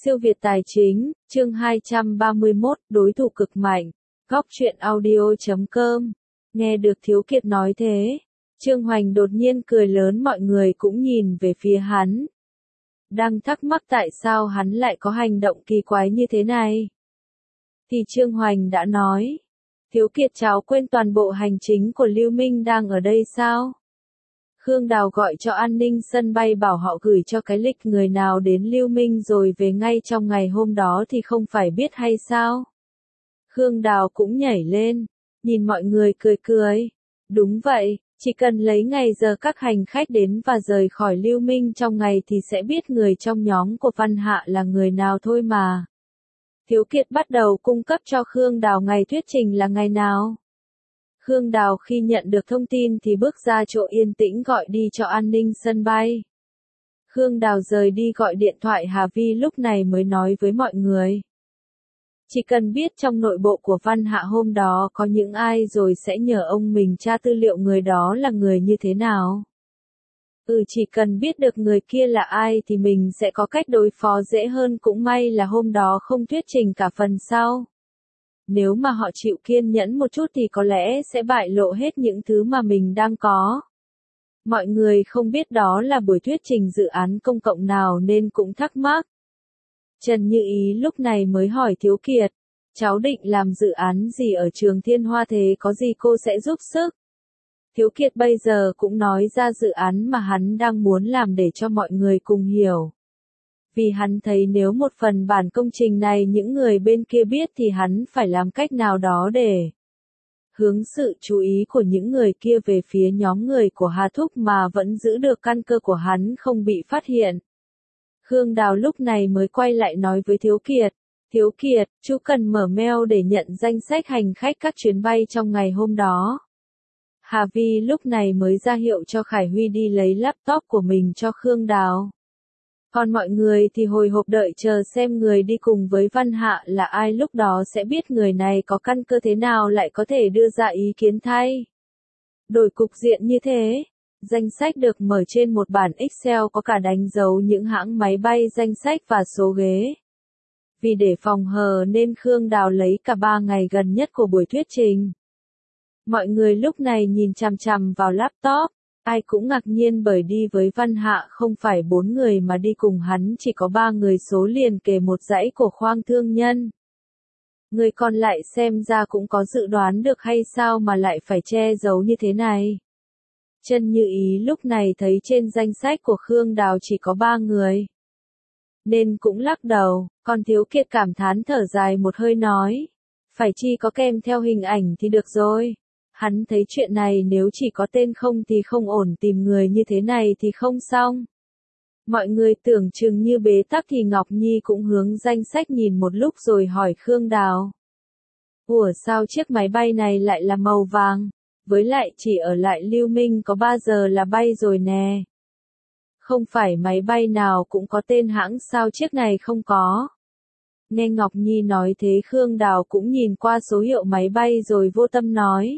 Siêu Việt Tài Chính, chương 231, đối thủ cực mạnh. Góc truyện audio.com. Nghe được Thiếu Kiệt nói thế, Trương Hoành đột nhiên cười lớn, mọi người cũng nhìn về phía hắn. Đang thắc mắc tại sao hắn lại có hành động kỳ quái như thế này. Thì Trương Hoành đã nói, Thiếu Kiệt cháu quên toàn bộ hành chính của Lưu Minh đang ở đây sao? Khương Đào gọi cho an ninh sân bay bảo họ gửi cho cái lịch người nào đến Lưu Minh rồi về ngay trong ngày hôm đó thì không phải biết hay sao? Khương Đào cũng nhảy lên, nhìn mọi người cười cười. Đúng vậy, chỉ cần lấy ngày giờ các hành khách đến và rời khỏi Lưu Minh trong ngày thì sẽ biết người trong nhóm của Văn Hạ là người nào thôi mà. Thiếu Kiệt bắt đầu cung cấp cho Khương Đào ngày thuyết trình là ngày nào. Khương Đào khi nhận được thông tin thì bước ra chỗ yên tĩnh gọi đi cho an ninh sân bay. Khương Đào rời đi gọi điện thoại Hà Vi lúc này mới nói với mọi người. Chỉ cần biết trong nội bộ của Văn Hạ hôm đó có những ai rồi sẽ nhờ ông mình tra tư liệu người đó là người như thế nào. Chỉ cần biết được người kia là ai thì mình sẽ có cách đối phó dễ hơn, cũng may là hôm đó không thuyết trình cả phần sau. Nếu mà họ chịu kiên nhẫn một chút thì có lẽ sẽ bại lộ hết những thứ mà mình đang có. Mọi người không biết đó là buổi thuyết trình dự án công cộng nào nên cũng thắc mắc. Trần Như Ý lúc này mới hỏi Thiếu Kiệt, cháu định làm dự án gì ở trường Thiên Hoa thế, có gì cô sẽ giúp sức? Thiếu Kiệt bây giờ cũng nói ra dự án mà hắn đang muốn làm để cho mọi người cùng hiểu. Vì hắn thấy nếu một phần bản công trình này những người bên kia biết thì hắn phải làm cách nào đó để hướng sự chú ý của những người kia về phía nhóm người của Hà Thúc mà vẫn giữ được căn cơ của hắn không bị phát hiện. Khương Đào lúc này mới quay lại nói với Thiếu Kiệt, chú cần mở mail để nhận danh sách hành khách các chuyến bay trong ngày hôm đó. Hà Vi lúc này mới ra hiệu cho Khải Huy đi lấy laptop của mình cho Khương Đào. Còn mọi người thì hồi hộp đợi chờ xem người đi cùng với Văn Hạ là ai, lúc đó sẽ biết người này có căn cơ thế nào lại có thể đưa ra ý kiến thay đổi cục diện như thế. Danh sách được mở trên một bản Excel có cả đánh dấu những hãng máy bay, danh sách và số ghế. Vì để phòng hờ nên Khương Đào lấy cả 3 ngày gần nhất của buổi thuyết trình. Mọi người lúc này nhìn chằm chằm vào laptop. Ai cũng ngạc nhiên bởi đi với Văn Hạ không phải 4 người mà đi cùng hắn chỉ có 3 người, số liền kề một dãy của khoang thương nhân. Người còn lại xem ra cũng có dự đoán được hay sao mà lại phải che giấu như thế này. Trần Như Ý lúc này thấy trên danh sách của Khương Đào chỉ có 3 người. Nên cũng lắc đầu, còn Thiếu Kiệt cảm thán thở dài một hơi nói. Phải chi có kèm theo hình ảnh thì được rồi. Hắn thấy chuyện này nếu chỉ có tên không thì không ổn, tìm người như thế này thì không xong. Mọi người tưởng chừng như bế tắc thì Ngọc Nhi cũng hướng danh sách nhìn một lúc rồi hỏi Khương Đào. Ủa sao chiếc máy bay này lại là màu vàng? Với lại chỉ ở lại Lưu Minh có 3 giờ là bay rồi nè. Không phải máy bay nào cũng có tên hãng sao chiếc này không có? Nghe Ngọc Nhi nói thế Khương Đào cũng nhìn qua số hiệu máy bay rồi vô tâm nói.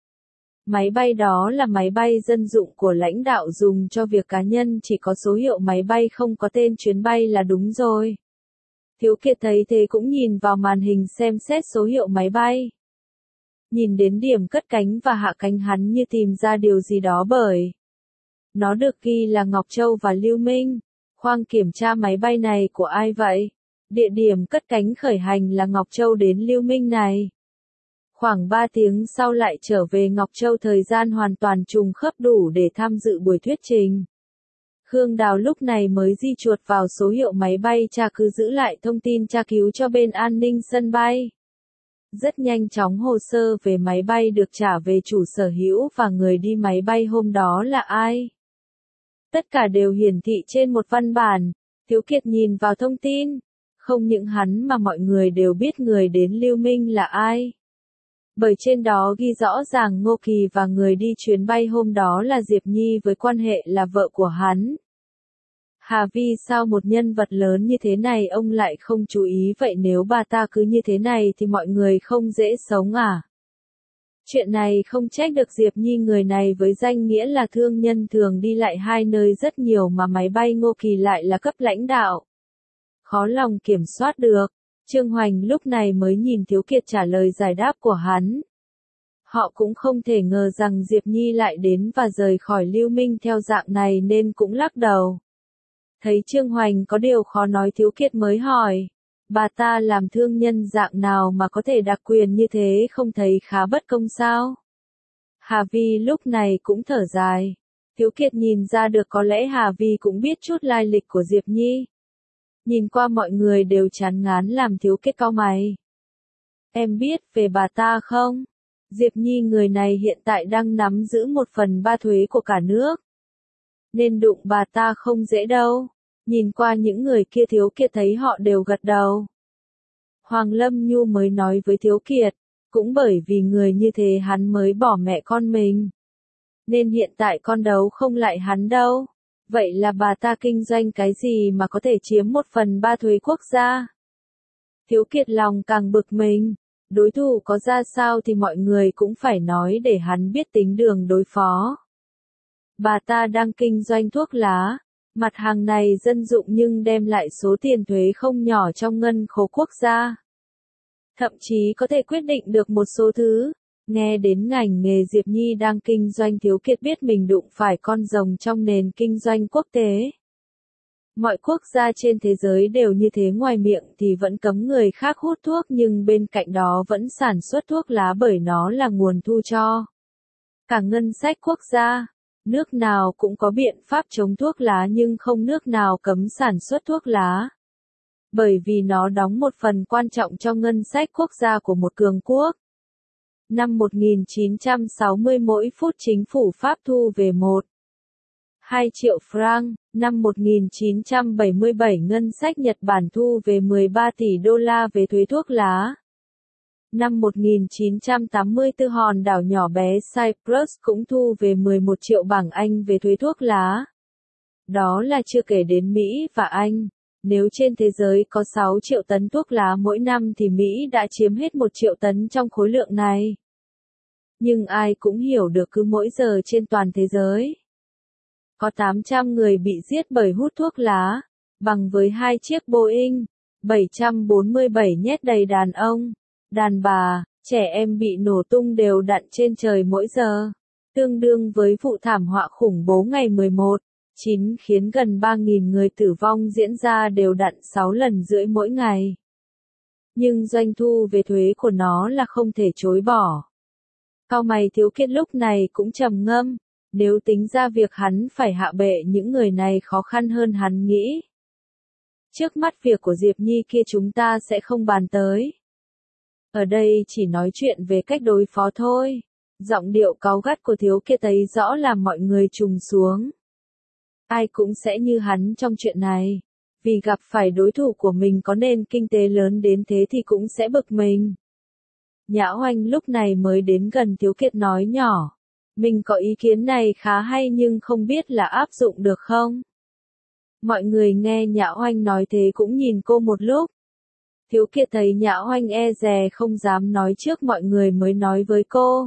Máy bay đó là máy bay dân dụng của lãnh đạo dùng cho việc cá nhân, chỉ có số hiệu máy bay không có tên chuyến bay là đúng rồi. Thiếu Kiệt thấy thế cũng nhìn vào màn hình xem xét số hiệu máy bay. Nhìn đến điểm cất cánh và hạ cánh hắn như tìm ra điều gì đó bởi nó được ghi là Ngọc Châu và Lưu Minh. Khoang kiểm tra máy bay này của ai vậy? Địa điểm cất cánh khởi hành là Ngọc Châu đến Lưu Minh này. Khoảng 3 tiếng sau lại trở về Ngọc Châu, thời gian hoàn toàn trùng khớp đủ để tham dự buổi thuyết trình. Khương Đào lúc này mới di chuột vào số hiệu máy bay, tra cứ giữ lại thông tin tra cứu cho bên an ninh sân bay. Rất nhanh chóng hồ sơ về máy bay được trả về chủ sở hữu và người đi máy bay hôm đó là ai. Tất cả đều hiển thị trên một văn bản. Thiếu Kiệt nhìn vào thông tin. Không những hắn mà mọi người đều biết người đến Lưu Minh là ai. Bởi trên đó ghi rõ ràng Ngô Kỳ và người đi chuyến bay hôm đó là Diệp Nhi với quan hệ là vợ của hắn. Hà Vi sao một nhân vật lớn như thế này ông lại không chú ý vậy, nếu bà ta cứ như thế này thì mọi người không dễ sống à? Chuyện này không trách được Diệp Nhi, người này với danh nghĩa là thương nhân thường đi lại hai nơi rất nhiều mà máy bay Ngô Kỳ lại là cấp lãnh đạo. khó lòng kiểm soát được. Trương Hoành lúc này mới nhìn Thiếu Kiệt trả lời giải đáp của hắn. Họ cũng không thể ngờ rằng Diệp Nhi lại đến và rời khỏi Lưu Minh theo dạng này nên cũng lắc đầu. Thấy Trương Hoành có điều khó nói, Thiếu Kiệt mới hỏi, bà ta làm thương nhân dạng nào mà có thể đặc quyền như thế, không thấy khá bất công sao? Hà Vi lúc này cũng thở dài. Thiếu Kiệt nhìn ra được có lẽ Hà Vi cũng biết chút lai lịch của Diệp Nhi. Nhìn qua mọi người đều chán ngán làm Thiếu Kiệt cau mày. Em biết về bà ta không? Diệp Nhi người này hiện tại đang nắm giữ 1/3 thuế của cả nước. Nên đụng bà ta không dễ đâu. Nhìn qua những người kia, Thiếu Kiệt thấy họ đều gật đầu. Hoàng Lâm Nhu mới nói với Thiếu Kiệt, cũng bởi vì người như thế hắn mới bỏ mẹ con mình. Nên hiện tại con đấu không lại hắn đâu. Vậy là bà ta kinh doanh cái gì mà có thể chiếm 1/3 thuế quốc gia? Thiếu Kiệt lòng càng bực mình. Đối thủ có ra sao thì mọi người cũng phải nói để hắn biết tính đường đối phó. Bà ta đang kinh doanh thuốc lá. Mặt hàng này dân dụng nhưng đem lại số tiền thuế không nhỏ trong ngân khố quốc gia. Thậm chí có thể quyết định được một số thứ. Nghe đến ngành nghề Diệp Nhi đang kinh doanh, Thiếu Kiệt biết mình đụng phải con rồng trong nền kinh doanh quốc tế. Mọi quốc gia trên thế giới đều như thế, ngoài miệng thì vẫn cấm người khác hút thuốc nhưng bên cạnh đó vẫn sản xuất thuốc lá bởi nó là nguồn thu cho cả ngân sách quốc gia. Nước nào cũng có biện pháp chống thuốc lá nhưng không nước nào cấm sản xuất thuốc lá. Bởi vì nó đóng một phần quan trọng trong ngân sách quốc gia của một cường quốc. Năm 1960 mỗi phút chính phủ Pháp thu về 1,2 triệu franc, năm 1977 ngân sách Nhật Bản thu về 13 tỷ đô la về thuế thuốc lá. Năm 1984 hòn đảo nhỏ bé Cyprus cũng thu về 11 triệu bảng Anh về thuế thuốc lá. Đó là chưa kể đến Mỹ và Anh. Nếu trên thế giới có 6 triệu tấn thuốc lá mỗi năm thì Mỹ đã chiếm hết 1 triệu tấn trong khối lượng này. Nhưng ai cũng hiểu được cứ mỗi giờ trên toàn thế giới có 800 người bị giết bởi hút thuốc lá, bằng với 2 chiếc Boeing 747 nhét đầy đàn ông, đàn bà, trẻ em bị nổ tung đều đặn trên trời mỗi giờ, tương đương với vụ thảm họa khủng bố ngày 11/9 khiến gần 3.000 người tử vong diễn ra đều đặn 6 lần rưỡi mỗi ngày. Nhưng doanh thu về thuế của nó là không thể chối bỏ. Cau mày, Thiếu Kiệt lúc này cũng trầm ngâm, nếu tính ra việc hắn phải hạ bệ những người này khó khăn hơn hắn nghĩ. Trước mắt việc của Diệp Nhi kia chúng ta sẽ không bàn tới. Ở đây chỉ nói chuyện về cách đối phó thôi. Giọng điệu cáu gắt của Thiếu Kiệt thấy rõ làm mọi người trùng xuống. Ai cũng sẽ như hắn trong chuyện này. Vì gặp phải đối thủ của mình có nền kinh tế lớn đến thế thì cũng sẽ bực mình. Nhã Oanh lúc này mới đến gần Thiếu Kiệt nói nhỏ. Mình có ý kiến này khá hay nhưng không biết là áp dụng được không? Mọi người nghe Nhã Oanh nói thế cũng nhìn cô một lúc. Thiếu Kiệt thấy Nhã Oanh e dè không dám nói trước mọi người mới nói với cô.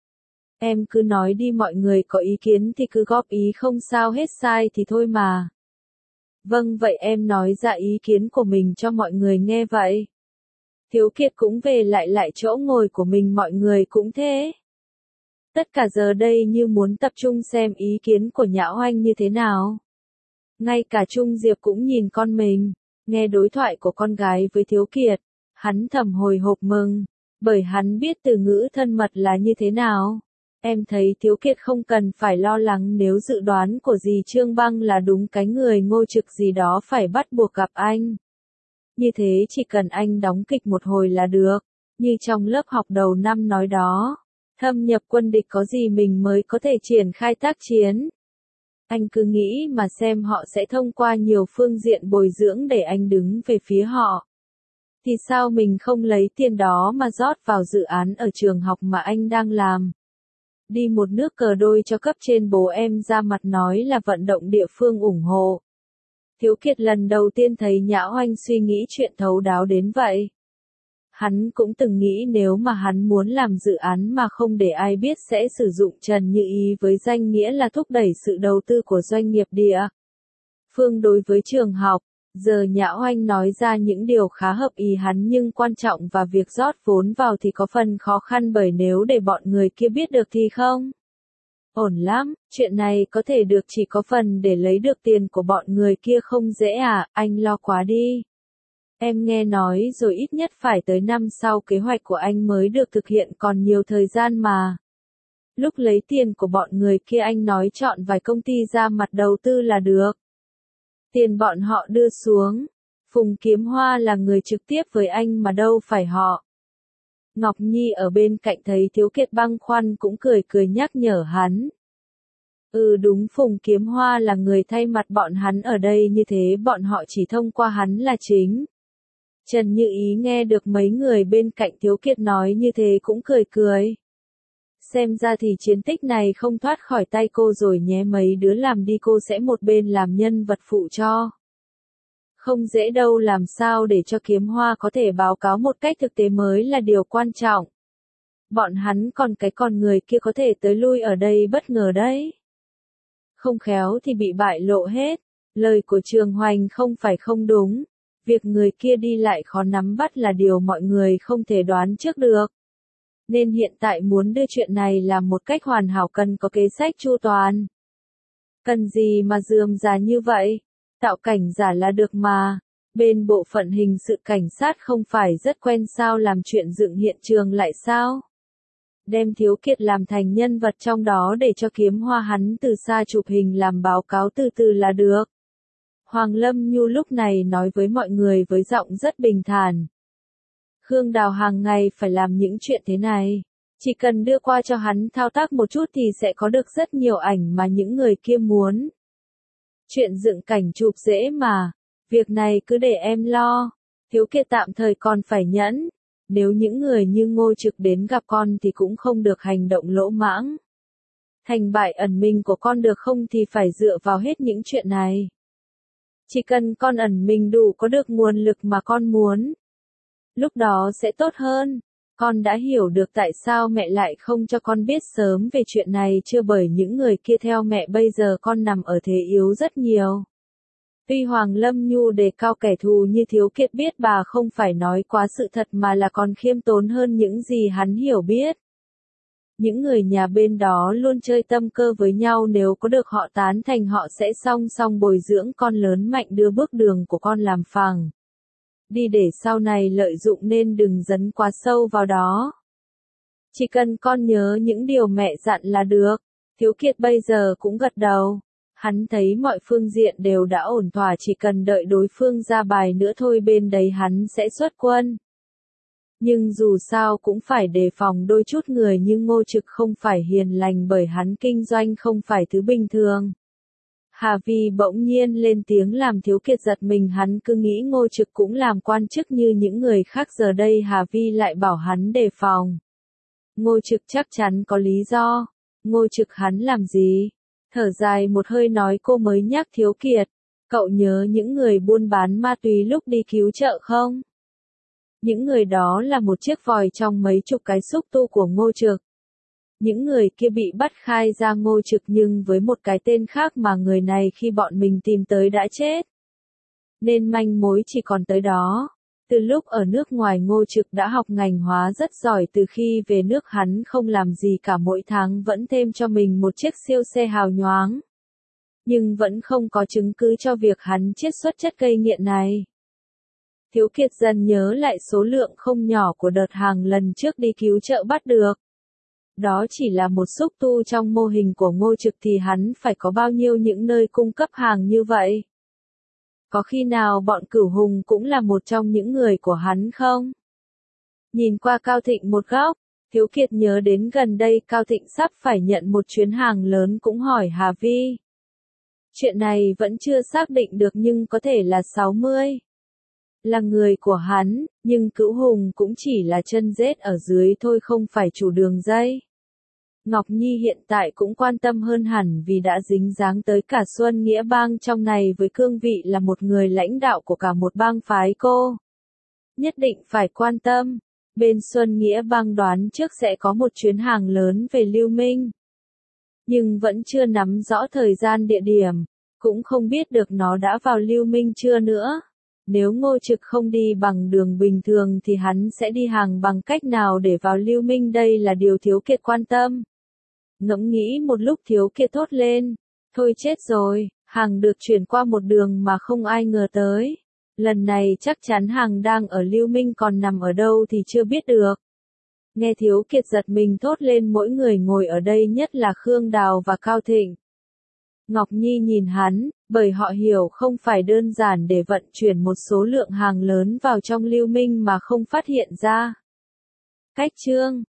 Em cứ nói đi, mọi người có ý kiến thì cứ góp ý, không sao hết, sai thì thôi mà. Vâng, vậy em nói ra ý kiến của mình cho mọi người nghe vậy. Thiếu Kiệt cũng về lại chỗ ngồi của mình, mọi người cũng thế. Tất cả giờ đây như muốn tập trung xem ý kiến của Nhã Oanh như thế nào. Ngay cả Trung Diệp cũng nhìn con mình, nghe đối thoại của con gái với Thiếu Kiệt, hắn thầm hồi hộp mừng, bởi hắn biết từ ngữ thân mật là như thế nào. Em thấy Thiếu Kiệt không cần phải lo lắng nếu dự đoán của dì Trương Băng là đúng, cái người Ngô Trực gì đó phải bắt buộc gặp anh. Như thế chỉ cần anh đóng kịch một hồi là được, như trong lớp học đầu năm nói đó. Thâm nhập quân địch có gì mình mới có thể triển khai tác chiến. Anh cứ nghĩ mà xem, họ sẽ thông qua nhiều phương diện bồi dưỡng để anh đứng về phía họ. Thì sao mình không lấy tiền đó mà rót vào dự án ở trường học mà anh đang làm? Đi một nước cờ đôi cho cấp trên, bố em ra mặt nói là vận động địa phương ủng hộ. Thiếu Kiệt lần đầu tiên thấy Nhã Oanh suy nghĩ chuyện thấu đáo đến vậy. Hắn cũng từng nghĩ nếu mà hắn muốn làm dự án mà không để ai biết sẽ sử dụng Trần Như Ý với danh nghĩa là thúc đẩy sự đầu tư của doanh nghiệp địa phương đối với trường học. Giờ Nhã Oanh nói ra những điều khá hợp ý hắn nhưng quan trọng và việc rót vốn vào thì có phần khó khăn bởi nếu để bọn người kia biết được thì không ổn lắm, chuyện này có thể được chỉ có phần để lấy được tiền của bọn người kia không dễ à, anh lo quá đi. Em nghe nói rồi ít nhất phải tới năm sau kế hoạch của anh mới được thực hiện còn nhiều thời gian mà. Lúc lấy tiền của bọn người kia anh nói chọn vài công ty ra mặt đầu tư là được. Tiền bọn họ đưa xuống. Phùng Kiếm Hoa là người trực tiếp với anh mà đâu phải họ. Ngọc Nhi ở bên cạnh thấy Thiếu Kiệt băn khoăn cũng cười cười nhắc nhở hắn. Đúng, Phùng Kiếm Hoa là người thay mặt bọn hắn ở đây như thế bọn họ chỉ thông qua hắn là chính. Trần Như Ý nghe được mấy người bên cạnh Thiếu Kiệt nói như thế cũng cười cười. Xem ra thì chiến tích này không thoát khỏi tay cô rồi nhé, mấy đứa làm đi cô sẽ một bên làm nhân vật phụ cho. Không dễ đâu, làm sao để cho Kiếm Hoa có thể báo cáo một cách thực tế mới là điều quan trọng. Bọn hắn còn người kia có thể tới lui ở đây bất ngờ đấy. Không khéo thì bị bại lộ hết. Lời của Trường Hoành không phải không đúng. Việc người kia đi lại khó nắm bắt là điều mọi người không thể đoán trước được. Nên hiện tại muốn đưa chuyện này làm một cách hoàn hảo cần có kế sách chu toàn. Cần gì mà rườm rà như vậy? Tạo cảnh giả là được mà. Bên bộ phận hình sự cảnh sát không phải rất quen sao làm chuyện dựng hiện trường lại sao? Đem Thiếu Kiệt làm thành nhân vật trong đó để cho Kiếm Hoa hắn từ xa chụp hình làm báo cáo từ từ là được. Hoàng Lâm Nhu lúc này nói với mọi người với giọng rất bình thản. Khương Đào hàng ngày phải làm những chuyện thế này. Chỉ cần đưa qua cho hắn thao tác một chút thì sẽ có được rất nhiều ảnh mà những người kia muốn. Chuyện dựng cảnh chụp dễ mà. Việc này cứ để em lo. Thiếu Kiệt tạm thời còn phải nhẫn. Nếu những người như Ngô Trực đến gặp con thì cũng không được hành động lỗ mãng. Thành bại ẩn mình của con được không thì phải dựa vào hết những chuyện này. Chỉ cần con ẩn mình đủ có được nguồn lực mà con muốn. Lúc đó sẽ tốt hơn. Con đã hiểu được tại sao mẹ lại không cho con biết sớm về chuyện này chưa, bởi những người kia theo mẹ bây giờ con nằm ở thế yếu rất nhiều. Tuy Hoàng Lâm Nhu đề cao kẻ thù như Thiếu Kiệt biết bà không phải nói quá sự thật mà là còn khiêm tốn hơn những gì hắn hiểu biết. Những người nhà bên đó luôn chơi tâm cơ với nhau, nếu có được họ tán thành họ sẽ song song bồi dưỡng con lớn mạnh đưa bước đường của con làm phẳng. Đi để sau này lợi dụng nên đừng dấn quá sâu vào đó. Chỉ cần con nhớ những điều mẹ dặn là được. Thiếu Kiệt bây giờ cũng gật đầu. Hắn thấy mọi phương diện đều đã ổn thỏa, chỉ cần đợi đối phương ra bài nữa thôi bên đấy hắn sẽ xuất quân. Nhưng dù sao cũng phải đề phòng đôi chút người như Ngô Trực không phải hiền lành bởi hắn kinh doanh không phải thứ bình thường. Hà Vi bỗng nhiên lên tiếng làm Thiếu Kiệt giật mình, hắn cứ nghĩ Ngô Trực cũng làm quan chức như những người khác, giờ đây Hà Vi lại bảo hắn đề phòng. Ngô Trực chắc chắn có lý do. Ngô Trực hắn làm gì? Thở dài một hơi nói, cô mới nhắc Thiếu Kiệt. Cậu nhớ những người buôn bán ma túy lúc đi cứu trợ không? Những người đó là một chiếc vòi trong mấy chục cái xúc tu của Ngô Trực. Những người kia bị bắt khai ra Ngô Trực nhưng với một cái tên khác mà người này khi bọn mình tìm tới đã chết. Nên manh mối chỉ còn tới đó. Từ lúc ở nước ngoài Ngô Trực đã học ngành hóa rất giỏi, từ khi về nước hắn không làm gì cả, mỗi tháng vẫn thêm cho mình một chiếc siêu xe hào nhoáng. Nhưng vẫn không có chứng cứ cho việc hắn chiết xuất chất gây nghiện này. Thiếu Kiệt dần nhớ lại số lượng không nhỏ của đợt hàng lần trước đi cứu trợ bắt được. Đó chỉ là một xúc tu trong mô hình của Ngô Trực thì hắn phải có bao nhiêu những nơi cung cấp hàng như vậy? Có khi nào bọn Cửu Hùng cũng là một trong những người của hắn không? Nhìn qua Cao Thịnh một góc, Thiếu Kiệt nhớ đến gần đây Cao Thịnh sắp phải nhận một chuyến hàng lớn cũng hỏi Hà Vi. Chuyện này vẫn chưa xác định được nhưng có thể là 60. Là người của hắn, nhưng Cửu Hùng cũng chỉ là chân rết ở dưới thôi, không phải chủ đường dây. Ngọc Nhi hiện tại cũng quan tâm hơn hẳn vì đã dính dáng tới cả Xuân Nghĩa Bang trong này với cương vị là một người lãnh đạo của cả một bang phái cô. Nhất định phải quan tâm. Bên Xuân Nghĩa Bang đoán trước sẽ có một chuyến hàng lớn về Lưu Minh. Nhưng vẫn chưa nắm rõ thời gian địa điểm. cũng không biết được nó đã vào Lưu Minh chưa nữa. Nếu Ngô Trực không đi bằng đường bình thường thì hắn sẽ đi hàng bằng cách nào để vào Lưu Minh, đây là điều Thiếu Kiệt quan tâm. Ngẫm nghĩ một lúc Thiếu Kiệt thốt lên, thôi chết rồi, hàng được chuyển qua một đường mà không ai ngờ tới. Lần này chắc chắn hàng đang ở Lưu Minh, còn nằm ở đâu thì chưa biết được. Nghe Thiếu Kiệt giật mình thốt lên, mỗi người ngồi ở đây nhất là Khương Đào và Cao Thịnh. Ngọc Nhi nhìn hắn, bởi họ hiểu không phải đơn giản để vận chuyển một số lượng hàng lớn vào trong Lưu Minh mà không phát hiện ra. Cách chương